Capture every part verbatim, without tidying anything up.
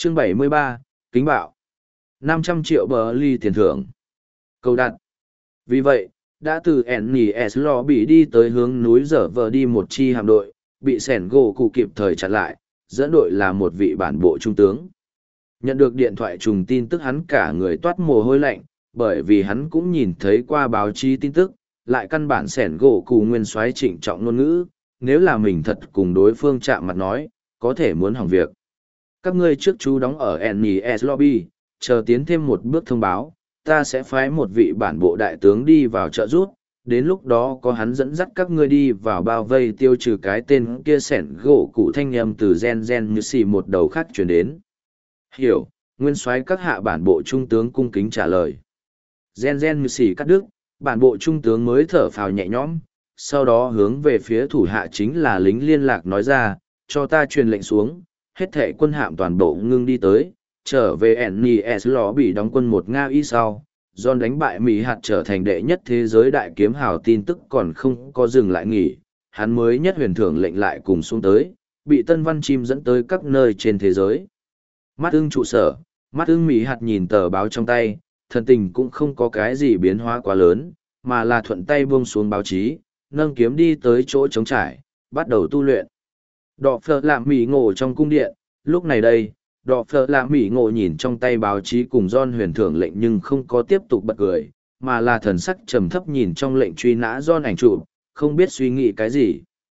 Chương bảy mươi ba, Kính bạo. năm trăm triệu bờ ly tiền thưởng. Câu đặt. Vì vậy, đã từ en en ét lobby đi tới hướng núi dở vờ đi một chi hạm đội, bị sẻn gỗ cụ kịp thời chặn lại, dẫn đội là một vị bản bộ trung tướng. Nhận được điện thoại trùng tin tức hắn cả người toát mồ hôi lạnh, bởi vì hắn cũng nhìn thấy qua báo chí tin tức, lại căn bản sẻn gỗ cụ nguyên soái trịnh trọng ngôn ngữ, nếu là mình thật cùng đối phương chạm mặt nói, có thể muốn hỏng việc. Các ngươi trước chú đóng ở en en ét lobby, chờ tiến thêm một bước thông báo, ta sẽ phái một vị bản bộ đại tướng đi vào trợ giúp, đến lúc đó có hắn dẫn dắt các ngươi đi vào bao vây tiêu trừ cái tên kia sẻn gỗ cụ thanh âm từ gen gen như xì một đầu khác chuyển đến. Hiểu, nguyên soái các hạ bản bộ trung tướng cung kính trả lời. Gen gen như xì cắt đứt, bản bộ trung tướng mới thở phào nhẹ nhõm, sau đó hướng về phía thủ hạ chính là lính liên lạc nói ra, cho ta truyền lệnh xuống, hết thệ quân hạm toàn bộ ngưng đi tới, trở về en en ét lò bị đóng quân một Nga y sau. John đánh bại Mỹ hạt trở thành đệ nhất thế giới đại kiếm hào tin tức còn không có dừng lại nghỉ, hắn mới nhất huyền thưởng lệnh lại cùng xuống tới, bị Tân Văn Chim dẫn tới các nơi trên thế giới. Mắt ưng trụ sở, mắt ưng Mỹ hạt nhìn tờ báo trong tay, thần tình cũng không có cái gì biến hóa quá lớn, mà là thuận tay buông xuống báo chí, nâng kiếm đi tới chỗ trống trải, bắt đầu tu luyện. Đọ phở làm Mỹ ngộ trong cung điện, lúc này đây. Đọ phở là Mỹ ngộ nhìn trong tay báo chí cùng John huyền thưởng lệnh nhưng không có tiếp tục bật cười, mà là thần sắc trầm thấp nhìn trong lệnh truy nã John ảnh chụp, không biết suy nghĩ cái gì.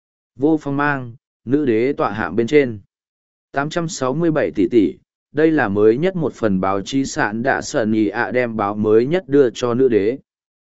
Vô phong mang, nữ đế tọa hạng bên trên. tám trăm sáu mươi bảy tỷ tỷ, đây là mới nhất một phần báo chí sạn đã sờn ý ạ đem báo mới nhất đưa cho nữ đế.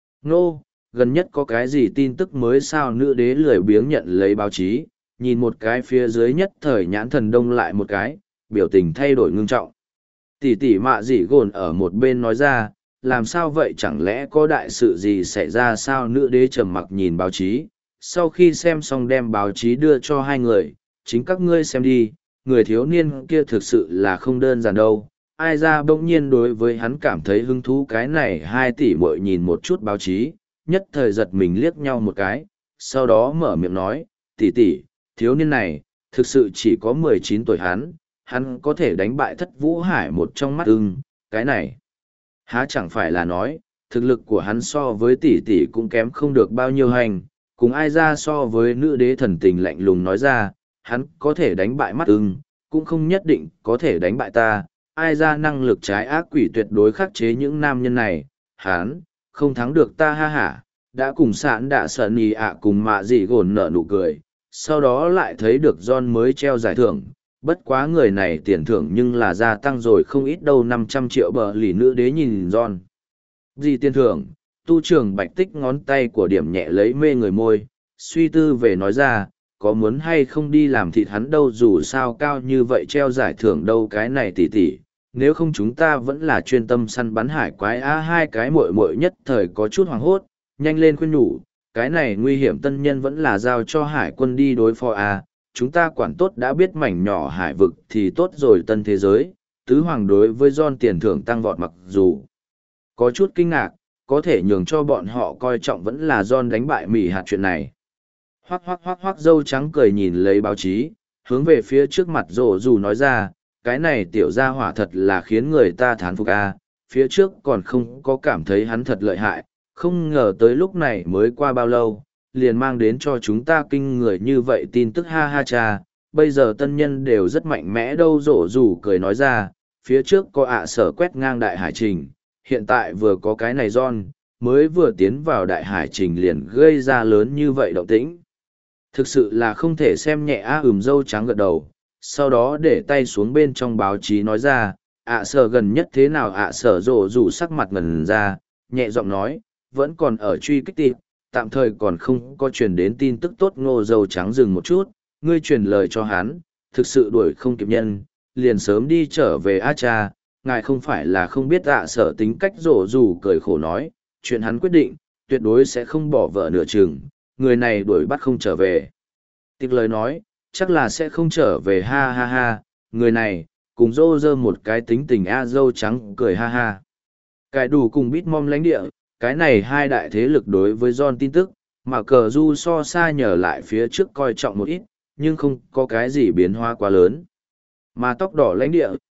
Nô, gần nhất có cái gì tin tức mới sao nữ đế lười biếng nhận lấy báo chí, nhìn một cái phía dưới nhất thời nhãn thần đông lại một cái. Biểu tình thay đổi ngưng trọng. Tỷ tỷ mạ dị gồn ở một bên nói ra, làm sao vậy chẳng lẽ có đại sự gì xảy ra sao nữ đế trầm mặc nhìn báo chí, sau khi xem xong đem báo chí đưa cho hai người, chính các ngươi xem đi, người thiếu niên kia thực sự là không đơn giản đâu. Ai ra bỗng nhiên đối với hắn cảm thấy hứng thú cái này hai tỷ muội nhìn một chút báo chí, nhất thời giật mình liếc nhau một cái, sau đó mở miệng nói, tỷ tỷ, thiếu niên này, thực sự chỉ có mười chín tuổi hắn, hắn có thể đánh bại thất vũ hải một trong mắt ưng, cái này. Há chẳng phải là nói, thực lực của hắn so với tỷ tỷ cũng kém không được bao nhiêu hành, cùng ai ra so với nữ đế thần tình lạnh lùng nói ra, hắn có thể đánh bại mắt ưng, cũng không nhất định có thể đánh bại ta, ai ra năng lực trái ác quỷ tuyệt đối khắc chế những nam nhân này, hắn, không thắng được ta ha hả, đã cùng sạn đạ sợ nì ạ cùng mạ dị gồn nở nụ cười, sau đó lại thấy được John mới treo giải thưởng. Bất quá người này tiền thưởng nhưng là gia tăng rồi không ít đâu năm trăm triệu bờ lì nữ đế nhìn John. Gì tiền thưởng, tu trưởng bạch tích ngón tay của điểm nhẹ lấy mê người môi, suy tư về nói ra, có muốn hay không đi làm thịt hắn đâu dù sao cao như vậy treo giải thưởng đâu cái này tỉ tỉ, nếu không chúng ta vẫn là chuyên tâm săn bắn hải quái á hai cái muội muội nhất thời có chút hoảng hốt, nhanh lên khuyên nhủ, cái này nguy hiểm tân nhân vẫn là giao cho hải quân đi đối phó a. Chúng ta quản tốt đã biết mảnh nhỏ hải vực thì tốt rồi tân thế giới, tứ hoàng đối với John tiền thưởng tăng vọt mặc dù có chút kinh ngạc, có thể nhường cho bọn họ coi trọng vẫn là John đánh bại Mỹ hạt chuyện này. Hoác hoác hoác hoác dâu trắng cười nhìn lấy báo chí, hướng về phía trước mặt rổ dù nói ra, cái này tiểu gia hỏa thật là khiến người ta thán phục a. Phía trước còn không có cảm thấy hắn thật lợi hại, không ngờ tới lúc này mới qua bao lâu. Liền mang đến cho chúng ta kinh người như vậy tin tức ha ha cha, bây giờ tân nhân đều rất mạnh mẽ đâu rổ rủ cười nói ra, phía trước có ạ sở quét ngang đại hải trình, hiện tại vừa có cái này John, mới vừa tiến vào đại hải trình liền gây ra lớn như vậy động tĩnh. Thực sự là không thể xem nhẹ a ừm dâu trắng gật đầu, sau đó để tay xuống bên trong báo chí nói ra, ạ sở gần nhất thế nào ạ sở rổ rủ sắc mặt ngần ra, nhẹ giọng nói, vẫn còn ở truy kích tìm. Tạm thời còn không có truyền đến tin tức tốt ngô dâu trắng dừng một chút, ngươi truyền lời cho hắn, thực sự đuổi không kịp nhân, liền sớm đi trở về a cha, ngài không phải là không biết ạ sở tính cách rổ rủ cười khổ nói, chuyện hắn quyết định, tuyệt đối sẽ không bỏ vợ nửa chừng, người này đuổi bắt không trở về. Tiếc lời nói, chắc là sẽ không trở về ha ha ha, người này, cùng dô dơ một cái tính tình a dâu trắng cười ha ha. Cái đủ cùng bít mom lãnh địa, cái này hai đại thế lực đối với John tin tức, mà cờ du so xa nhờ lại phía trước coi trọng một ít, nhưng không có cái gì biến hóa quá lớn. Mà tóc đỏ lãnh địa,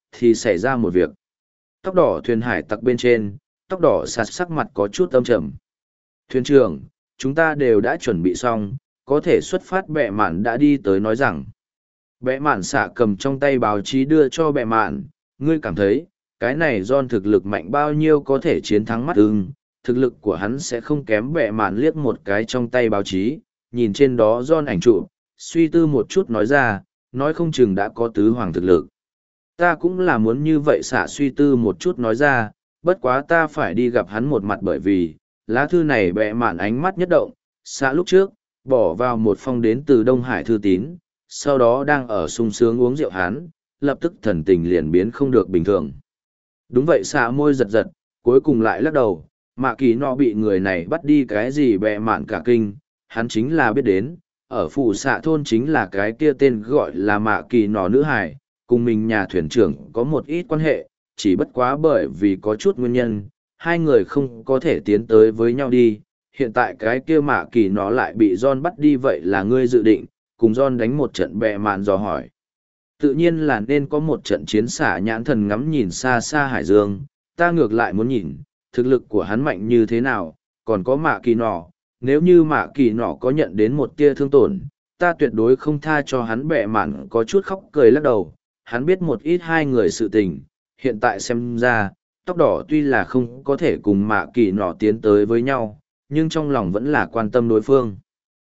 thì xảy ra một việc. Tóc đỏ thuyền hải tặc bên trên, tóc đỏ sạt sắc mặt có chút âm trầm. Thuyền trưởng, chúng ta đều đã chuẩn bị xong, có thể xuất phát. Bẹ mạn đã đi tới nói rằng. Bẹ mạn xạ cầm trong tay báo chí đưa cho bẹ mạn, ngươi cảm thấy, cái này John thực lực mạnh bao nhiêu có thể chiến thắng mắt ưng, thực lực của hắn sẽ không kém. Bẹ mạn liếc một cái trong tay báo chí, nhìn trên đó John ảnh trụ, suy tư một chút nói ra, nói không chừng đã có tứ hoàng thực lực. Ta cũng là muốn như vậy. Xạ suy tư một chút nói ra, bất quá ta phải đi gặp hắn một mặt bởi vì, lá thư này. Bẹ mạn ánh mắt nhất động, xạ lúc trước, bỏ vào một phong đến từ Đông Hải thư tín, sau đó đang ở sung sướng uống rượu hắn, lập tức thần tình liền biến không được bình thường. Đúng vậy. Xạ môi giật giật, cuối cùng lại lắc đầu, Mạ Kỳ Nọ bị người này bắt đi cái gì. Bẹ mạn cả kinh, hắn chính là biết đến, ở phủ xạ thôn chính là cái kia tên gọi là Mạ Kỳ Nọ nữ hải, cùng mình nhà thuyền trưởng có một ít quan hệ, chỉ bất quá bởi vì có chút nguyên nhân, hai người không có thể tiến tới với nhau đi. Hiện tại cái kia Mạ Kỳ Nọ lại bị John bắt đi, vậy là ngươi dự định cùng John đánh một trận? Bẹ mạn dò hỏi. Tự nhiên là nên có một trận chiến. Xạ nhãn thần ngắm nhìn xa xa hải dương, ta ngược lại muốn nhìn, thực lực của hắn mạnh như thế nào, còn có Mạ Kỳ Nọ, nếu như Mạ Kỳ Nọ có nhận đến một tia thương tổn, ta tuyệt đối không tha cho hắn. Bẹ mạn có chút khóc cười lắc đầu, hắn biết một ít hai người sự tình, hiện tại xem ra, tóc đỏ tuy là không có thể cùng Mạ Kỳ Nọ tiến tới với nhau, nhưng trong lòng vẫn là quan tâm đối phương.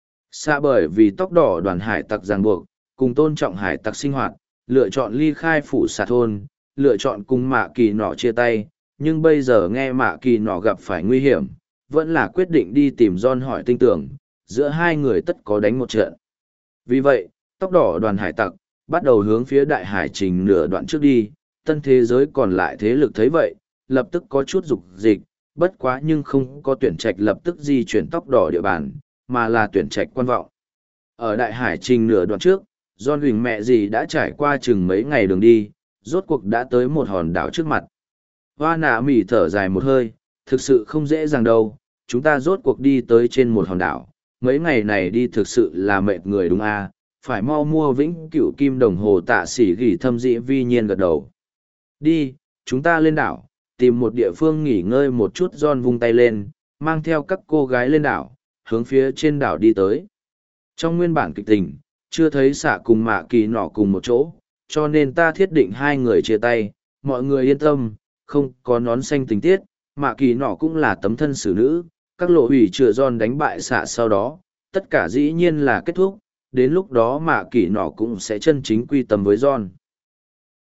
Xa bởi vì tóc đỏ đoàn hải tặc ràng buộc, cùng tôn trọng hải tặc sinh hoạt, lựa chọn ly khai phủ xạ thôn, lựa chọn cùng Mạ Kỳ Nọ chia tay, nhưng bây giờ nghe Mạ Kỳ Nọ gặp phải nguy hiểm, vẫn là quyết định đi tìm John hỏi tin tưởng, giữa hai người tất có đánh một trận. Vì vậy, tóc đỏ đoàn hải tặc, bắt đầu hướng phía đại hải trình nửa đoạn trước đi. Tân thế giới còn lại thế lực thấy vậy, lập tức có chút dục dịch, bất quá nhưng không có tuyển trạch lập tức di chuyển tóc đỏ địa bàn, mà là tuyển trạch quan vọng. Ở đại hải trình nửa đoạn trước, John Huỳnh mẹ gì đã trải qua chừng mấy ngày đường đi, rốt cuộc đã tới một hòn đảo trước mặt. Hoa nạ mỉ thở dài một hơi, thực sự không dễ dàng đâu, chúng ta rốt cuộc đi tới trên một hòn đảo, mấy ngày này đi thực sự là mệt người đúng à, phải mau mua vĩnh cửu kim đồng hồ. Tạ Sĩ Gỉ thâm dĩ vi nhiên gật đầu. Đi, chúng ta lên đảo, tìm một địa phương nghỉ ngơi một chút. John vung tay lên, mang theo các cô gái lên đảo, hướng phía trên đảo đi tới. Trong nguyên bản kịch tình, chưa thấy Xạ cùng Mạ Kỳ Nọ cùng một chỗ, cho nên ta thiết định hai người chia tay. Mọi người yên tâm, không có nón xanh tình tiết. Mạ Kỳ Nọ cũng là tấm thân xử nữ, các lộ hủy chừa John đánh bại Xạ sau đó, tất cả dĩ nhiên là kết thúc. Đến lúc đó Mạ Kỳ Nọ cũng sẽ chân chính quy tâm với John.